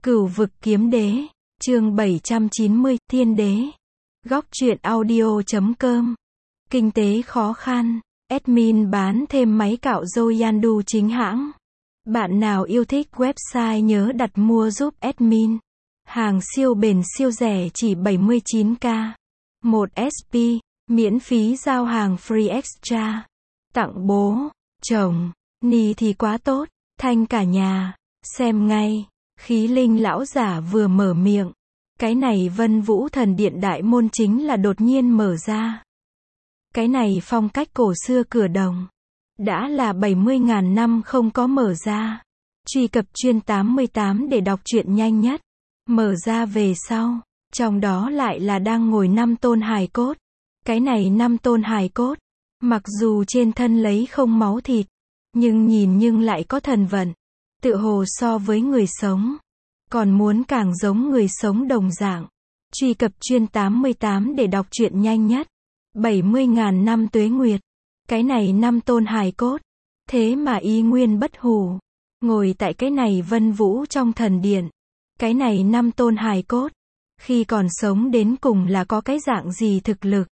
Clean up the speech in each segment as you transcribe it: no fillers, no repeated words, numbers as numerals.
Cửu vực kiếm đế, chương 790, thiên đế. Góc truyện audio.com. Kinh tế khó khăn, admin bán thêm máy cạo râu Yandu chính hãng. Bạn nào yêu thích website nhớ đặt mua giúp admin. Hàng siêu bền siêu rẻ chỉ 79k. 1 SP, miễn phí giao hàng free extra. Tặng bố, chồng, ni thì quá tốt, thanh cả nhà, xem ngay. Khí linh lão giả vừa mở miệng, cái này Vân Vũ Thần Điện đại môn chính là đột nhiên mở ra. Cái này phong cách cổ xưa cửa đồng, đã là 70.000 năm không có mở ra. Truy cập chuyên 88 để đọc truyện nhanh nhất. Mở ra về sau, trong đó lại là đang ngồi 5 tôn hài cốt. Cái này 5 tôn hài cốt, mặc dù trên thân lấy không máu thịt, nhưng lại có thần vận. Tựa hồ so với người sống, còn muốn càng giống người sống đồng dạng. Truy cập chuyên 88 để đọc truyện nhanh nhất. 70.000 năm tuế nguyệt. Cái này 5 tôn hài cốt, thế mà y nguyên bất hủ. Ngồi tại cái này Vân Vũ trong thần điện. Cái này 5 tôn hài cốt, khi còn sống đến cùng là có cái dạng gì thực lực,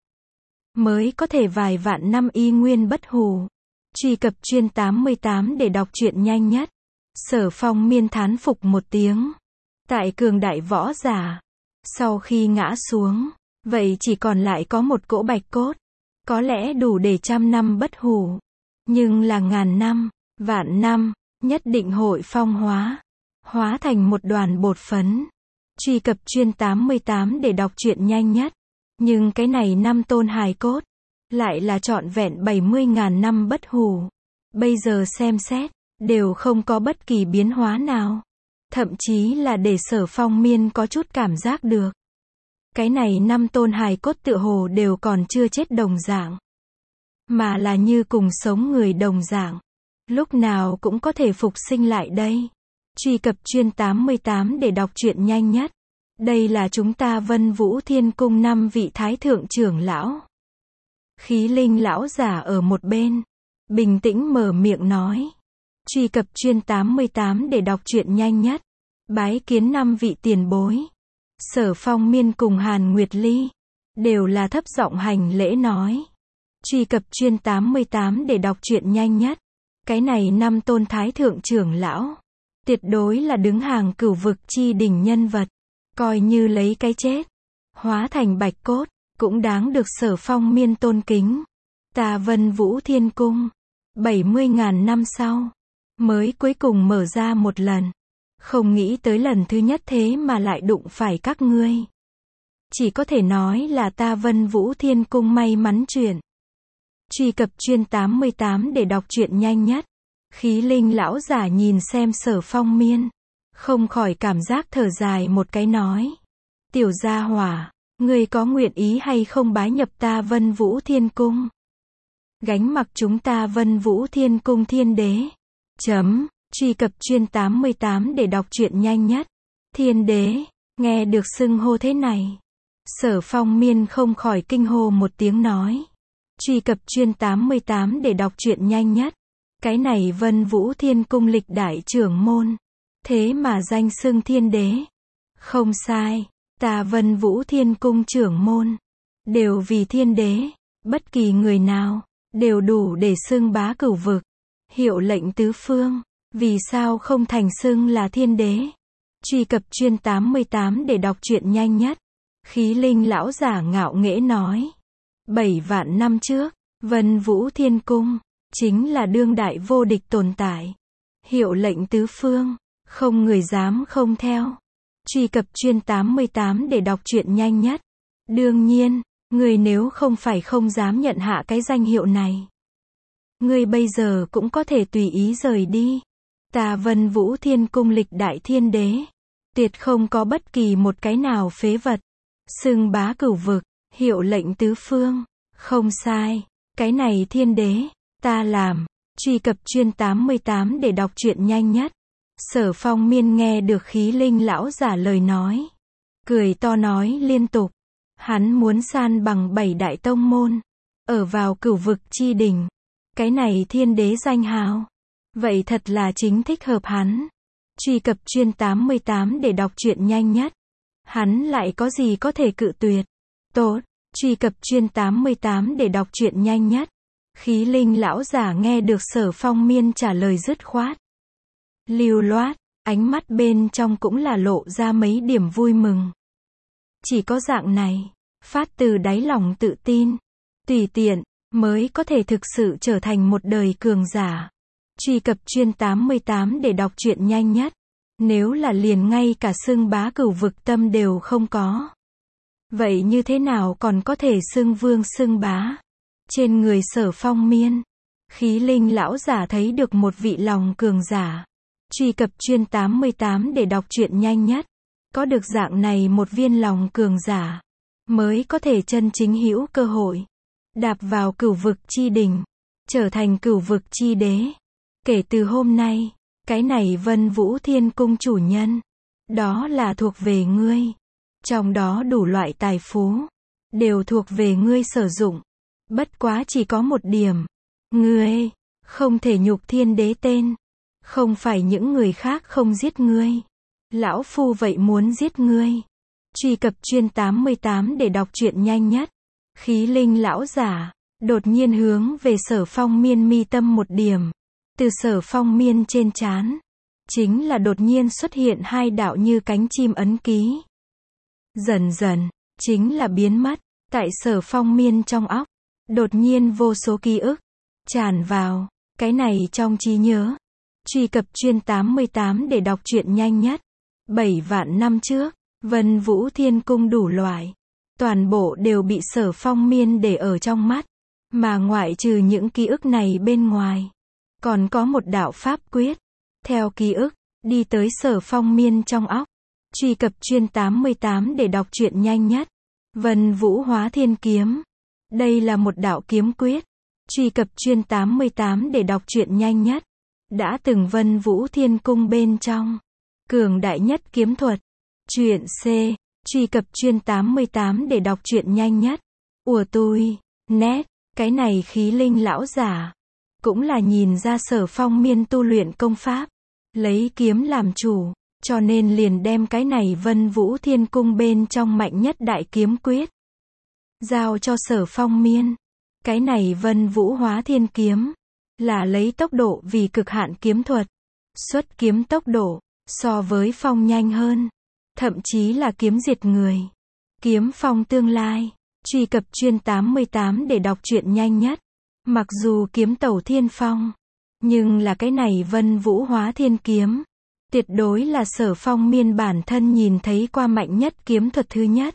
mới có thể vài vạn năm y nguyên bất hủ. Truy cập chuyên 88 để đọc truyện nhanh nhất. Sở Phong Miên thán phục một tiếng. Tại cường đại võ giả, sau khi ngã xuống, vậy chỉ còn lại có một cỗ bạch cốt. Có lẽ đủ để 100 năm bất hủ. Nhưng là ngàn năm, vạn năm, nhất định hội phong hóa thành một đoàn bột phấn. Truy cập chuyên 88 để đọc truyện nhanh nhất. Nhưng cái này 5 tôn hài cốt, lại là trọn vẹn 70.000 năm bất hủ. Bây giờ xem xét, đều không có bất kỳ biến hóa nào. Thậm chí là để Sở Phong Miên có chút cảm giác được. Cái này 5 tôn hài cốt tựa hồ đều còn chưa chết đồng dạng, mà là như cùng sống người đồng dạng. Lúc nào cũng có thể phục sinh lại đây. Truy cập chuyên 88 để đọc truyện nhanh nhất. Đây là chúng ta Vân Vũ Thiên Cung 5 vị thái thượng trưởng lão. Khí linh lão giả ở một bên, bình tĩnh mở miệng nói. Truy cập chuyên 88 để đọc truyện nhanh nhất. Bái kiến 5 vị tiền bối. Sở Phong Miên cùng Hàn Nguyệt Ly đều là thấp giọng hành lễ nói. Truy cập chuyên 88 để đọc truyện nhanh nhất. Cái này 5 tôn thái thượng trưởng lão, tuyệt đối là đứng hàng cửu vực chi đỉnh nhân vật. Coi như lấy cái chết, hóa thành bạch cốt, cũng đáng được Sở Phong Miên tôn kính. Ta Vân Vũ Thiên Cung, 70.000 năm sau, mới cuối cùng mở ra một lần. Không nghĩ tới lần thứ nhất thế mà lại đụng phải các ngươi. Chỉ có thể nói là ta Vân Vũ Thiên Cung may mắn chuyện. Truy cập chuyên 88 để đọc truyện nhanh nhất. Khí linh lão giả nhìn xem Sở Phong Miên, không khỏi cảm giác thở dài một cái nói. Tiểu gia hỏa, ngươi có nguyện ý hay không bái nhập ta Vân Vũ Thiên Cung? Gánh mặc chúng ta Vân Vũ Thiên Cung thiên đế. Truy cập chuyên 88 để đọc truyện nhanh nhất. Thiên đế, nghe được xưng hô thế này, Sở Phong Miên không khỏi kinh hô một tiếng nói. Truy cập chuyên 88 để đọc truyện nhanh nhất. Cái này Vân Vũ Thiên Cung lịch đại trưởng môn, thế mà danh xưng thiên đế. Không sai, ta Vân Vũ Thiên Cung trưởng môn, đều vì thiên đế, bất kỳ người nào, đều đủ để xưng bá cửu vực, hiệu lệnh tứ phương. Vì sao không thành xưng là thiên đế? Truy cập chuyên 88 để đọc truyện nhanh nhất. Khí linh lão giả ngạo nghễ nói. 7 vạn năm trước, Vân Vũ Thiên Cung chính là đương đại vô địch tồn tại, hiệu lệnh tứ phương, không người dám không theo. Truy cập chuyên 88 để đọc truyện nhanh nhất. Đương nhiên, người nếu không phải không dám nhận hạ cái danh hiệu này, người bây giờ cũng có thể tùy ý rời đi. Ta Vân Vũ Thiên Cung lịch đại thiên đế, tuyệt không có bất kỳ một cái nào phế vật. Xưng bá cửu vực, hiệu lệnh tứ phương. Không sai, cái này thiên đế, ta làm. Truy cập chuyên 88 để đọc truyện nhanh nhất. Sở Phong Miên nghe được khí linh lão giả lời nói, cười to nói liên tục. Hắn muốn san bằng 7 đại tông môn, ở vào cửu vực chi đỉnh. Cái này thiên đế danh hào, vậy thật là chính thích hợp hắn. Truy cập chuyên 88 để đọc truyện nhanh nhất. Hắn lại có gì có thể cự tuyệt. Tốt, truy cập chuyên 88 để đọc truyện nhanh nhất. Khí linh lão giả nghe được Sở Phong Miên trả lời dứt khoát, lưu loát, ánh mắt bên trong cũng là lộ ra mấy điểm vui mừng. Chỉ có dạng này, phát từ đáy lòng tự tin, tùy tiện, mới có thể thực sự trở thành một đời cường giả. Truy cập chuyên 88 để đọc truyện nhanh nhất. Nếu là liền ngay cả xưng bá cửu vực tâm đều không có, vậy như thế nào còn có thể xưng vương xưng bá? Trên người Sở Phong Miên, khí linh lão giả thấy được một vị lòng cường giả. Truy cập chuyên 88 để đọc truyện nhanh nhất. Có được dạng này một viên lòng cường giả, mới có thể chân chính hữu cơ hội đạp vào cửu vực chi đỉnh, trở thành cửu vực chi đế. Kể từ hôm nay, cái này Vân Vũ Thiên Cung chủ nhân, đó là thuộc về ngươi. Trong đó đủ loại tài phú, đều thuộc về ngươi sử dụng. Bất quá chỉ có một điểm, ngươi không thể nhục thiên đế tên. Không phải những người khác không giết ngươi, lão phu vậy muốn giết ngươi. Truy cập chuyên 88 để đọc truyện nhanh nhất. Khí linh lão giả đột nhiên hướng về Sở Phong Miên mi tâm một điểm. Từ Sở Phong Miên trên trán, chính là đột nhiên xuất hiện hai đạo như cánh chim ấn ký. Dần dần, chính là biến mất. Tại Sở Phong Miên trong óc, đột nhiên vô số ký ức tràn vào cái này trong trí nhớ. Truy cập chuyên 88 để đọc truyện nhanh nhất. 7 vạn năm trước, Vân Vũ Thiên Cung đủ loại, toàn bộ đều bị Sở Phong Miên để ở trong mắt. Mà ngoại trừ những ký ức này bên ngoài, còn có một đạo pháp quyết, theo ký ức, đi tới Sở Phong Miên trong óc. Truy cập chuyên 88 để đọc truyện nhanh nhất. Vân Vũ Hóa Thiên Kiếm. Đây là một đạo kiếm quyết. Truy cập chuyên 88 để đọc truyện nhanh nhất. Đã từng Vân Vũ Thiên Cung bên trong, cường đại nhất kiếm thuật. Truyện C. Truy cập chuyên 88 để đọc truyện nhanh nhất. Ủa tui, nét, cái này khí linh lão giả, cũng là nhìn ra Sở Phong Miên tu luyện công pháp, lấy kiếm làm chủ, cho nên liền đem cái này Vân Vũ Thiên Cung bên trong mạnh nhất đại kiếm quyết giao cho Sở Phong Miên. Cái này Vân Vũ Hóa Thiên Kiếm là lấy tốc độ vì cực hạn kiếm thuật, xuất kiếm tốc độ so với phong nhanh hơn, thậm chí là kiếm diệt người, kiếm phong tương lai. Truy cập chuyên 88 để đọc truyện nhanh nhất. Mặc dù kiếm tẩu thiên phong, nhưng là cái này Vân Vũ Hóa Thiên Kiếm, tuyệt đối là Sở Phong Miên bản thân nhìn thấy qua mạnh nhất kiếm thuật thứ nhất.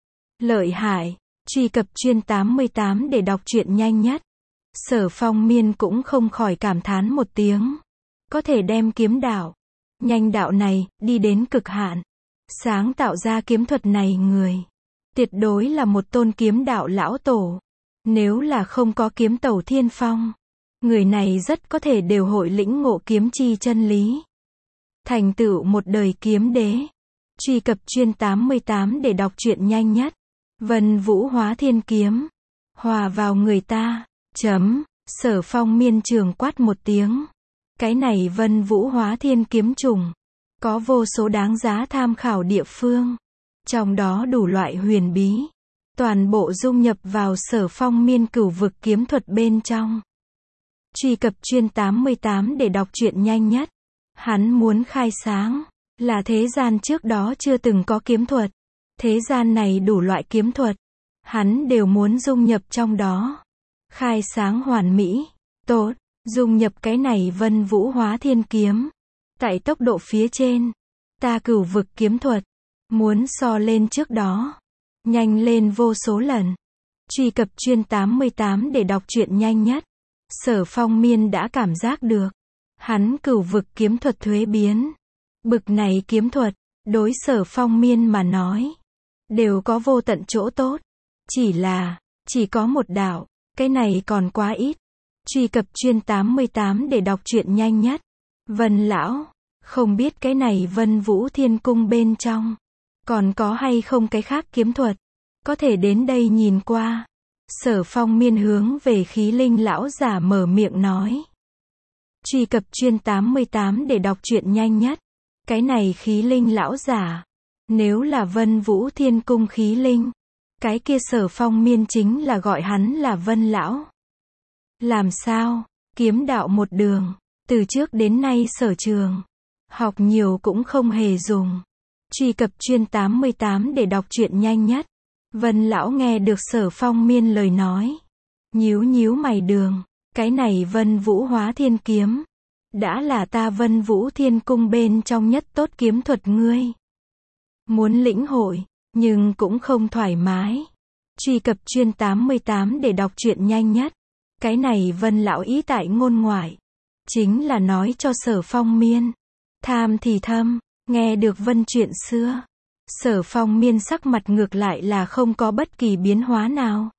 Lợi hại. Truy cập chuyên 88 để đọc truyện nhanh nhất. Sở Phong Miên cũng không khỏi cảm thán một tiếng. Có thể đem kiếm đạo, nhanh đạo này, đi đến cực hạn. Sáng tạo ra kiếm thuật này người, tuyệt đối là một tôn kiếm đạo lão tổ. Nếu là không có kiếm tẩu thiên phong, người này rất có thể đều hội lĩnh ngộ kiếm chi chân lý, thành tựu một đời kiếm đế. Truy cập chuyên 88 để đọc truyện nhanh nhất. Vân Vũ Hóa Thiên Kiếm hòa vào người ta. Sở Phong Miên trường quát một tiếng. Cái này Vân Vũ Hóa Thiên Kiếm trùng, có vô số đáng giá tham khảo địa phương, trong đó đủ loại huyền bí, toàn bộ dung nhập vào Sở Phong Miên cửu vực kiếm thuật bên trong. Truy cập chuyên 88 để đọc truyện nhanh nhất. Hắn muốn khai sáng, là thế gian trước đó chưa từng có kiếm thuật. Thế gian này đủ loại kiếm thuật, hắn đều muốn dung nhập trong đó. Khai sáng hoàn mỹ. Tốt, dung nhập cái này Vân Vũ Hóa Thiên Kiếm. Tại tốc độ phía trên, ta cửu vực kiếm thuật, muốn so lên trước đó, nhanh lên vô số lần. Truy cập chuyên 88 để đọc truyện nhanh nhất. Sở Phong Miên đã cảm giác được, hắn cửu vực kiếm thuật thuế biến. Bực này kiếm thuật, đối Sở Phong Miên mà nói, đều có vô tận chỗ tốt. Chỉ có một đạo, cái này còn quá ít. Truy cập chuyên 88 để đọc truyện nhanh nhất. Vân lão, không biết cái này Vân Vũ Thiên Cung bên trong, còn có hay không cái khác kiếm thuật, có thể đến đây nhìn qua. Sở Phong Miên hướng về khí linh lão giả mở miệng nói. Truy cập chuyên 88 để đọc truyện nhanh nhất. Cái này khí linh lão giả. Nếu là Vân Vũ Thiên Cung khí linh, cái kia Sở Phong Miên chính là gọi hắn là Vân lão. Làm sao? Kiếm đạo một đường, từ trước đến nay sở trường, học nhiều cũng không hề dùng. Truy cập chuyên 88 để đọc truyện nhanh nhất. Vân lão nghe được Sở Phong Miên lời nói, nhíu nhíu mày đường, cái này Vân Vũ Hóa Thiên kiếm, đã là ta Vân Vũ Thiên Cung bên trong nhất tốt kiếm thuật ngươi. Muốn lĩnh hội, nhưng cũng không thoải mái. Truy cập chuyên 88 để đọc truyện nhanh nhất. Cái này Vân lão ý tại ngôn ngoại, chính là nói cho Sở Phong Miên. Tham thì thâm, nghe được Vân chuyện xưa. Sở Phong Miên sắc mặt ngược lại là không có bất kỳ biến hóa nào.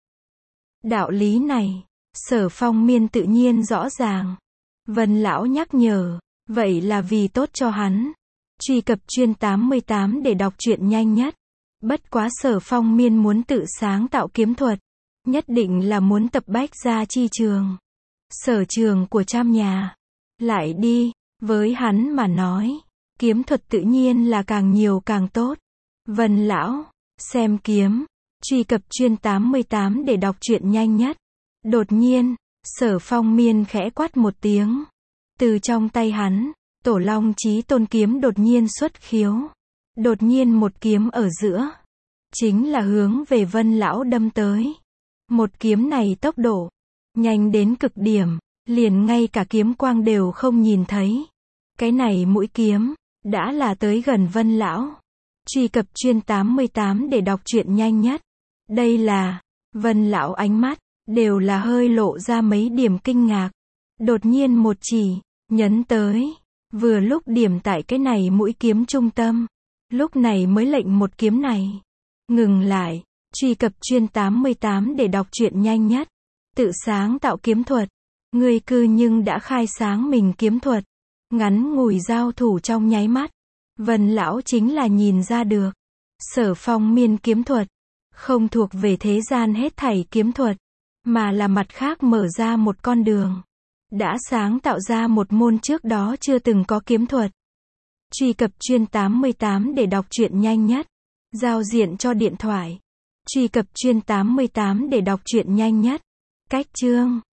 Đạo lý này, Sở Phong Miên tự nhiên rõ ràng. Vân lão nhắc nhở, vậy là vì tốt cho hắn. Truy cập chuyên 88 để đọc truyện nhanh nhất. Bất quá Sở Phong Miên muốn tự sáng tạo kiếm thuật, nhất định là muốn tập bách gia chi trường. Sở trường của trăm nhà. Lại đi, với hắn mà nói, kiếm thuật tự nhiên là càng nhiều càng tốt. Vân lão, xem kiếm. Truy cập chuyên 88 để đọc truyện nhanh nhất. Đột nhiên, Sở Phong Miên khẽ quát một tiếng. Từ trong tay hắn, Tổ Long Chí Tôn kiếm đột nhiên xuất khiếu. Đột nhiên một kiếm ở giữa, chính là hướng về Vân lão đâm tới. Một kiếm này tốc độ nhanh đến cực điểm, liền ngay cả kiếm quang đều không nhìn thấy. Cái này mũi kiếm đã là tới gần Vân lão. Truy cập chuyên 88 để đọc truyện nhanh nhất. Đây là Vân lão ánh mắt đều là hơi lộ ra mấy điểm kinh ngạc. Đột nhiên một chỉ nhấn tới, vừa lúc điểm tại cái này mũi kiếm trung tâm. Lúc này mới lệnh một kiếm này ngừng lại. Truy cập chuyên 88 để đọc truyện nhanh nhất. Tự sáng tạo kiếm thuật, ngươi cư nhưng đã khai sáng mình kiếm thuật. Ngắn ngủi giao thủ trong nháy mắt, Vân lão chính là nhìn ra được. Sở Phong Miên kiếm thuật không thuộc về thế gian hết thảy kiếm thuật, mà là mặt khác mở ra một con đường, đã sáng tạo ra một môn trước đó chưa từng có kiếm thuật. Truy cập chuyên 88 để đọc truyện nhanh nhất. Giao diện cho điện thoại. Truy cập chuyên 88 để đọc truyện nhanh nhất. Cách chương